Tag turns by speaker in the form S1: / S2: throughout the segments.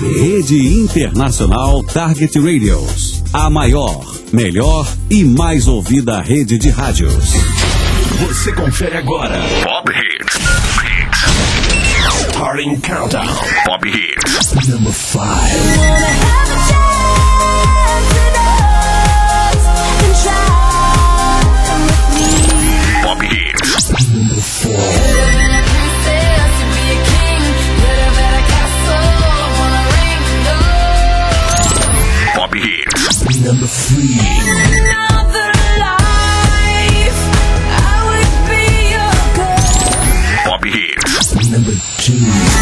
S1: Rede Internacional Target Radios. A maior, melhor e mais ouvida rede de rádios.
S2: Você confere agora. Pop Hits. Starting Countdown. Pop Hits. Number 5. Pop Hits. Number 4. Pop Hits. Number 3. Pop Hits. Number 2.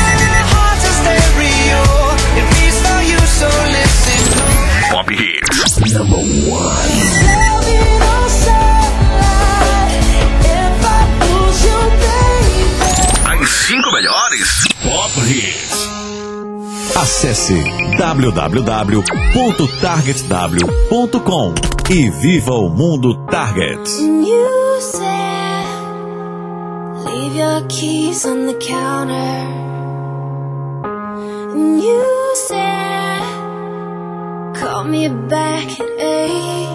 S2: Pop Hits. Number 1. As 5 melhores Pop Hits.
S1: Acesse www.targetw.com e viva o mundo Target.
S3: You said, leave your keys on the counter. And you said, call me back at 8.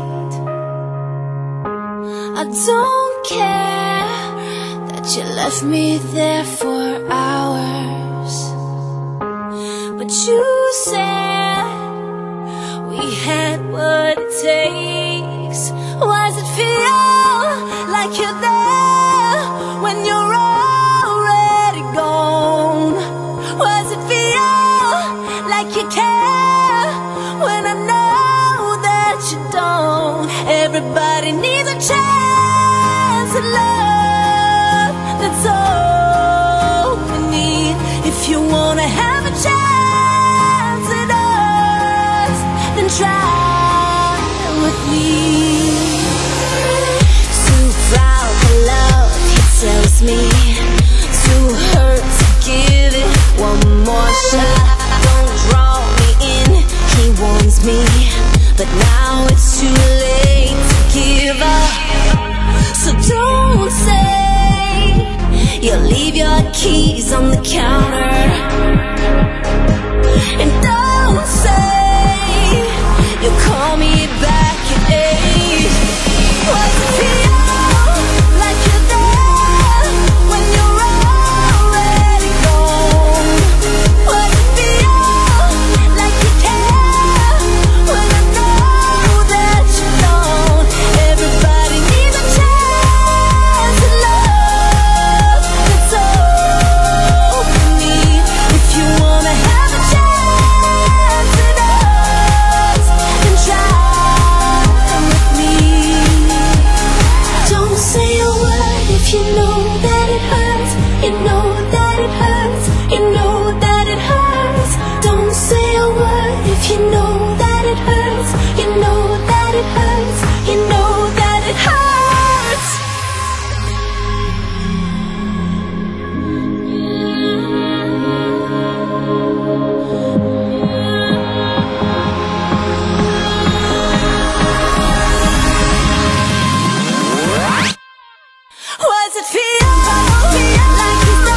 S3: I don't care that you left me there for hours, but you said we had what it takes. Why does it feel like you're there when you're already gone? Why does it feel like you care when I know that you don't? Everybody needs a chance at love. That's all we need. If you wanna have a chance at us, then try with me. Too proud for love, he tells me. Too hurt to give it one more shot. Don't draw me in, he warns me, but now it's too late to give up. So don't say you'll leave your keys on the counter, and don't say you'll call me back at 8. Why does it feel like you're there when you're already gone? Why does it feel like you care when I know that you don't? Everybody needs a chance at love. That's all we need. If you wanna have a chance at us, then try with me. Don't say a word if you know that it hurts. You know that it hurts. You know that it hurts. Don't say a word if you know that it hurts. You know that it hurts. You know that it hurts. Why does it feel like he's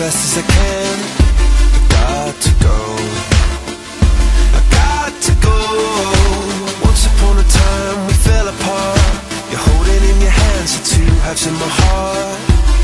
S4: fast as I can. I got to go. I got to go. Once upon a time we fell apart. You're holding in your hands the two halves in my heart.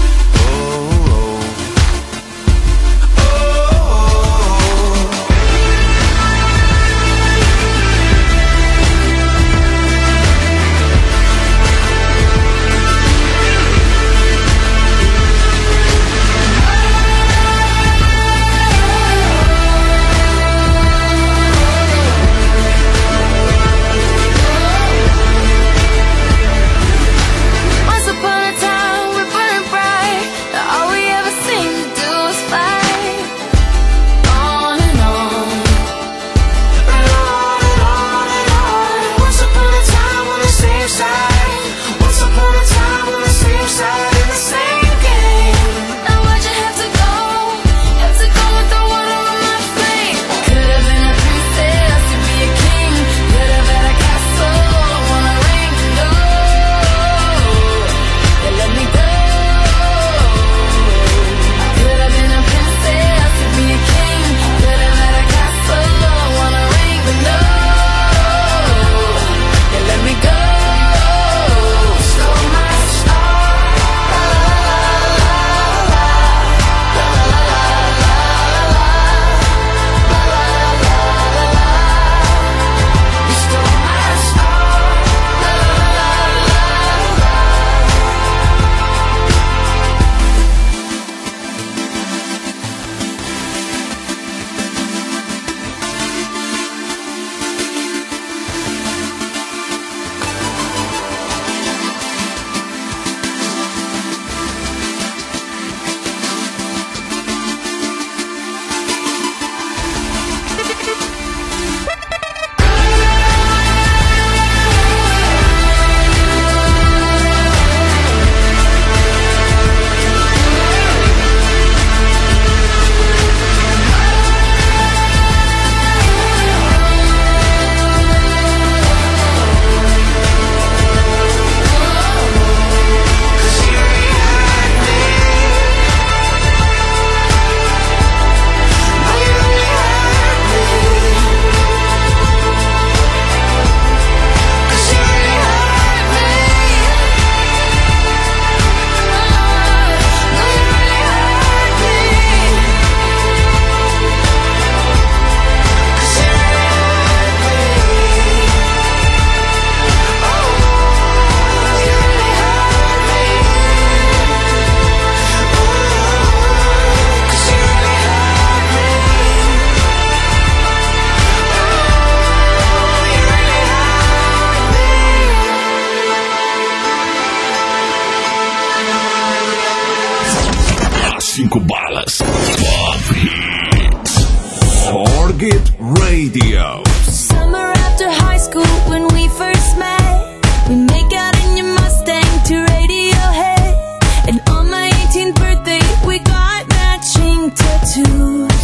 S1: Target Radio.
S3: Summer after high school when we first met, we make out in your Mustang to Radiohead. And on my 18th birthday we got matching tattoos.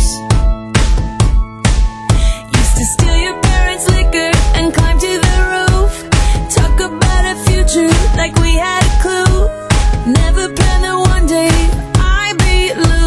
S3: Used to steal your parents' liquor and climb to the roof. Talk about a future like we had a clue. Never planned that one day I'd be loose.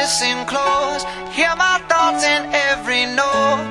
S4: listen close. Hear my thoughts in every note.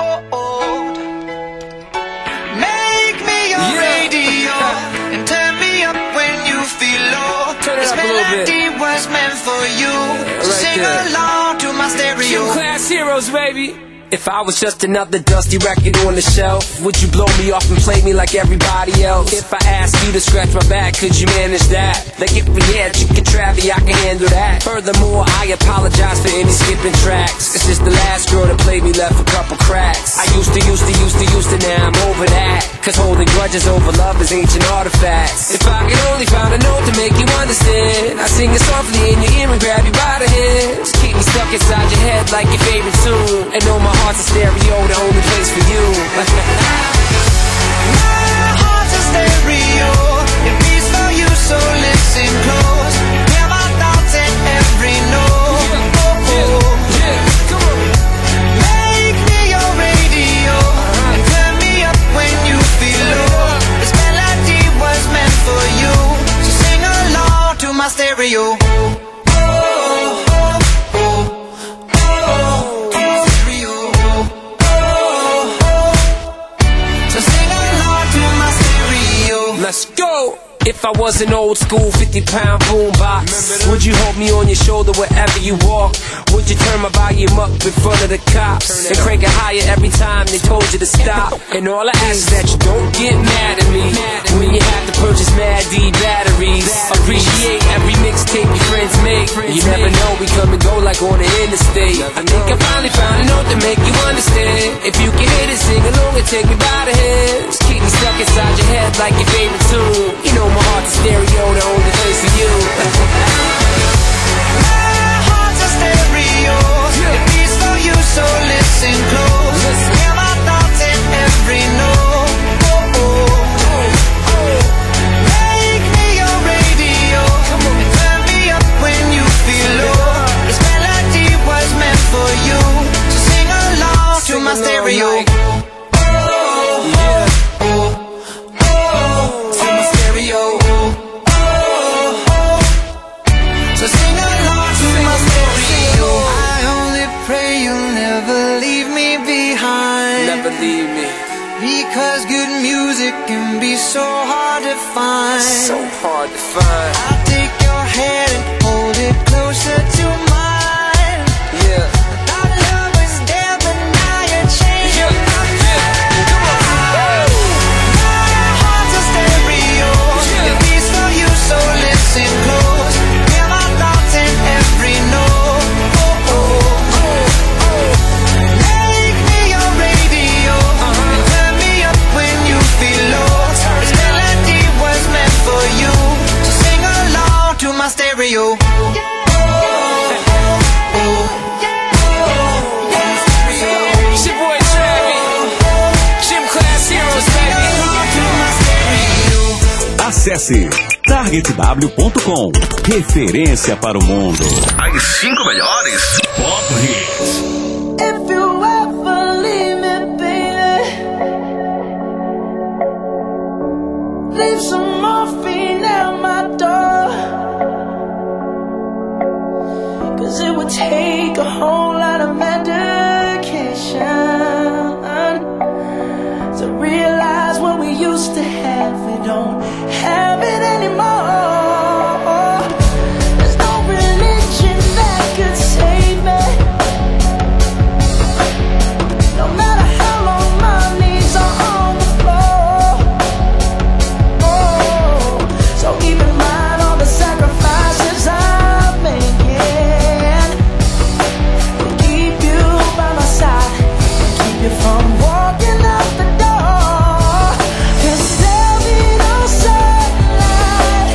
S4: Make me your radio and turn me up when you feel low. This melody was meant for you. So sing along to my stereo.
S5: Gym Class Heroes, baby. If I was just another dusty record on the shelf, would you blow me off and play me like everybody else? If I asked you to scratch my back, could you manage that? Like if we had chicken Travie, I can handle that. Furthermore, I apologize for any skipping tracks. It's just the last girl that played me left a couple cracks. I used to, now I'm over that. Cause holding grudges over love is ancient artifacts. If I could only find a note to make you understand, I sing it softly in your ear and grab you by the hands. Keep me stuck inside your head like your favorite tune. And know my heart's a stereo, the only place for you.
S4: My heart's a stereo, it beats for you, so listen close. Hear my thoughts in every note.
S5: Come on.
S4: Make me your radio and turn me up when you feel low. This melody was meant for you, so sing along to my stereo.
S5: Let's go! If I was an old school 50-pound boombox, would you hold me on your shoulder wherever you walk? Would you turn my volume up in front of the cops and crank it higher every time they told you to stop? And all I ask is that you don't get mad at me when you have to purchase Mad D batteries. Appreciate every mixtape your friends make. You never know, we come and go like on the interstate. I think I finally found a note to make you understand. If you can hit it, sing along and take me by the hands. Keep me stuck inside your head like your favorite tune. You know my heart's a stereo, the only place for you.
S4: My heart's a stereo, it beats for you, so listen close. Hear my thoughts in every note. Make me your radio and turn me up when you feel low. This melody was meant for you, so sing along to my stereo. So sing along to my stereo. I only pray you'll never leave me behind.
S5: Never leave me.
S4: Because good music can be so hard to find.
S5: So hard to find.
S4: I'll take your hand and hold it closer to mine.
S5: Yeah.
S4: Our love was there, but now you're changing my mind.
S5: Come on.
S4: My heart's a stereo, it beats for you, so listen close. Hear my thoughts in every note. Make me your radio and turn me up when you feel low. This melody was meant for you, so sing along to my stereo.
S5: It's your boy Travie. Gym Class Heroes, baby.
S1: Acesse targetw.com. Referência para o mundo.
S2: As 5 melhores Pop Hits.
S3: If you ever leave me, baby, leave some morphine at my door. 'Cause it would take a whole lot of medication to realize what we used to have. We don't have it anymore. There's no religion that could save me. No matter how long my knees are on the floor. Oh, so keep in mind all the sacrifices I'm making to keep you by my side, keep you from walking out the door. 'Cause there'll be no sunlight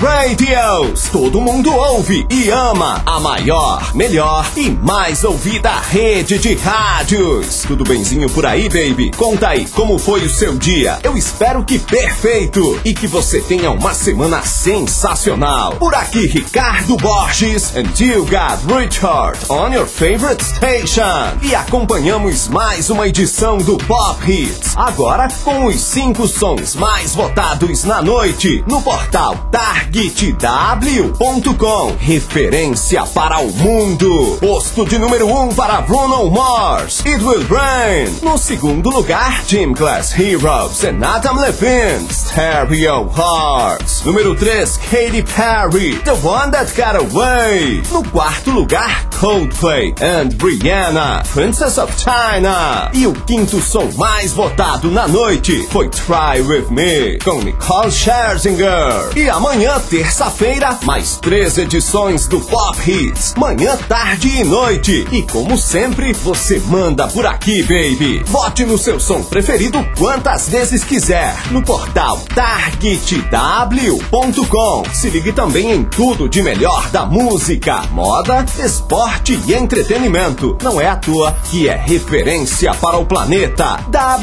S6: Radios. Todo mundo ouve e ama a maior, melhor e mais ouvida rede de rádios. Tudo benzinho por aí, baby? Conta aí, como foi o seu dia? Eu espero que perfeito e que você tenha uma semana sensacional. Por aqui, Ricardo Borges and you got Richard on your favorite station. E acompanhamos mais uma edição do Pop Hits, agora com os 5 sons mais votados na noite no portal targetw.com. Referência para o mundo. Posto de número 1 para Bruno Mars, It Will Rain. No segundo lugar, Gym Class Heroes and Adam Levine, Stereo Hearts. Número 3, Katy Perry, The One That Got Away. No quarto lugar, Coldplay and Rihanna, Princess of China. E o quinto som mais votado na noite foi Try With Me, com Nicole Scherzinger. E amanhã, terça-feira, mais 3 edições do Pop Hits, manhã, tarde e noite. E como sempre, você manda por aqui, baby. Vote no seu som preferido quantas vezes quiser no portal targetw.com. Se ligue também em tudo de melhor da música, moda, esporte e entretenimento. Não é à toa que é referência para o planeta.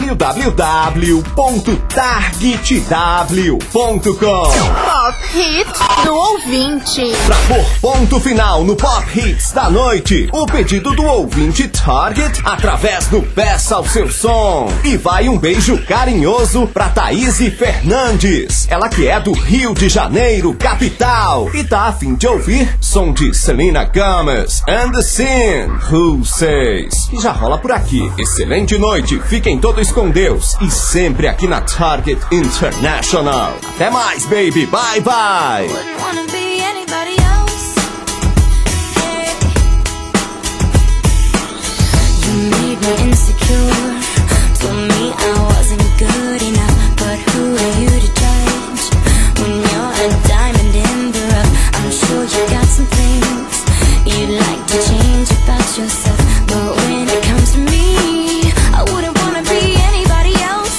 S6: www.targetw.com.
S7: Pop Hits do ouvinte.
S6: Pra pôr ponto final no Pop Hits da noite, o pedido do ouvinte Target através do Peça o Seu Som. E vai um beijo carinhoso pra Thaís Fernandes, ela que é do Rio de Janeiro, capital, e tá a fim de ouvir som de Selena Gomez and the Sin, Who Says? E já rola por aqui. Excelente noite, fiquem todos com Deus e sempre aqui na Target International. Até mais, baby, bye bye.
S3: Wouldn't wanna be anybody else. Hey. You made me insecure. Told me I wasn't good enough. But who are you to judge? When you're a diamond in the rough, I'm sure you got some things you'd like to change about yourself. But when it comes to me, I wouldn't wanna be anybody else.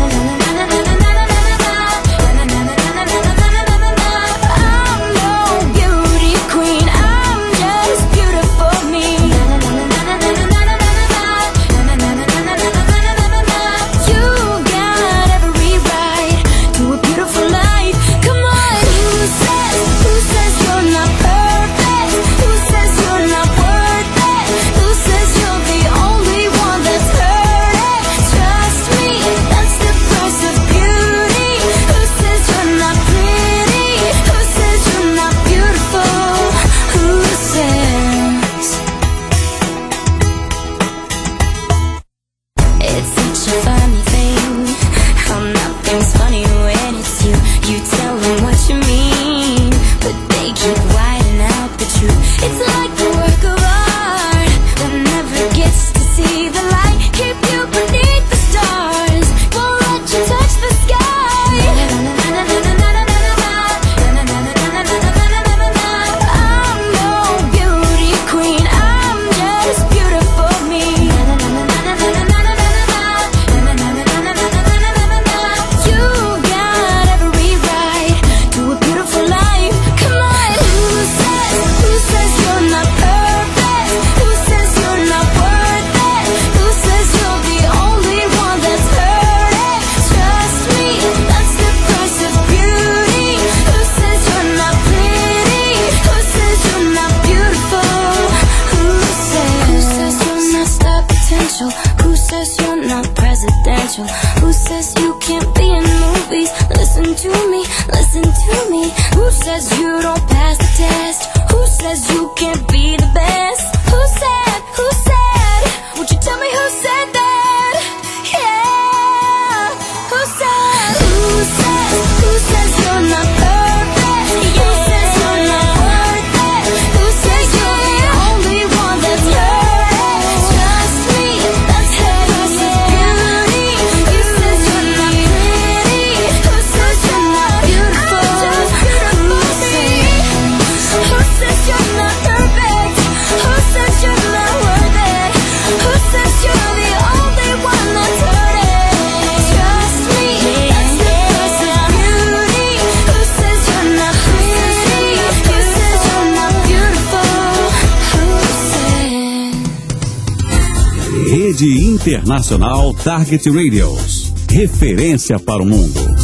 S3: I'm no beauty queen, I'm just beautiful me. You got every right to a beautiful life. Come on, who says you're not perfect? Who says you're not worth it? Who says you're the only one that's hurting? Trust me, that's the price of beauty. Who says you're not pretty? Who says you're not beautiful? Who says? It's such a funny thing how nothing's funny when it's you. You tell them what you mean, but they keep whiting out the truth. It's like a work of art that never gets to see the light. Keep you beneath the stars, won't let you touch the sky. I'm no beauty queen, I'm just beautiful me. You got every right to a beautiful life. Come on, who says you're not
S1: Rede Internacional Target Radios. Referência para o mundo.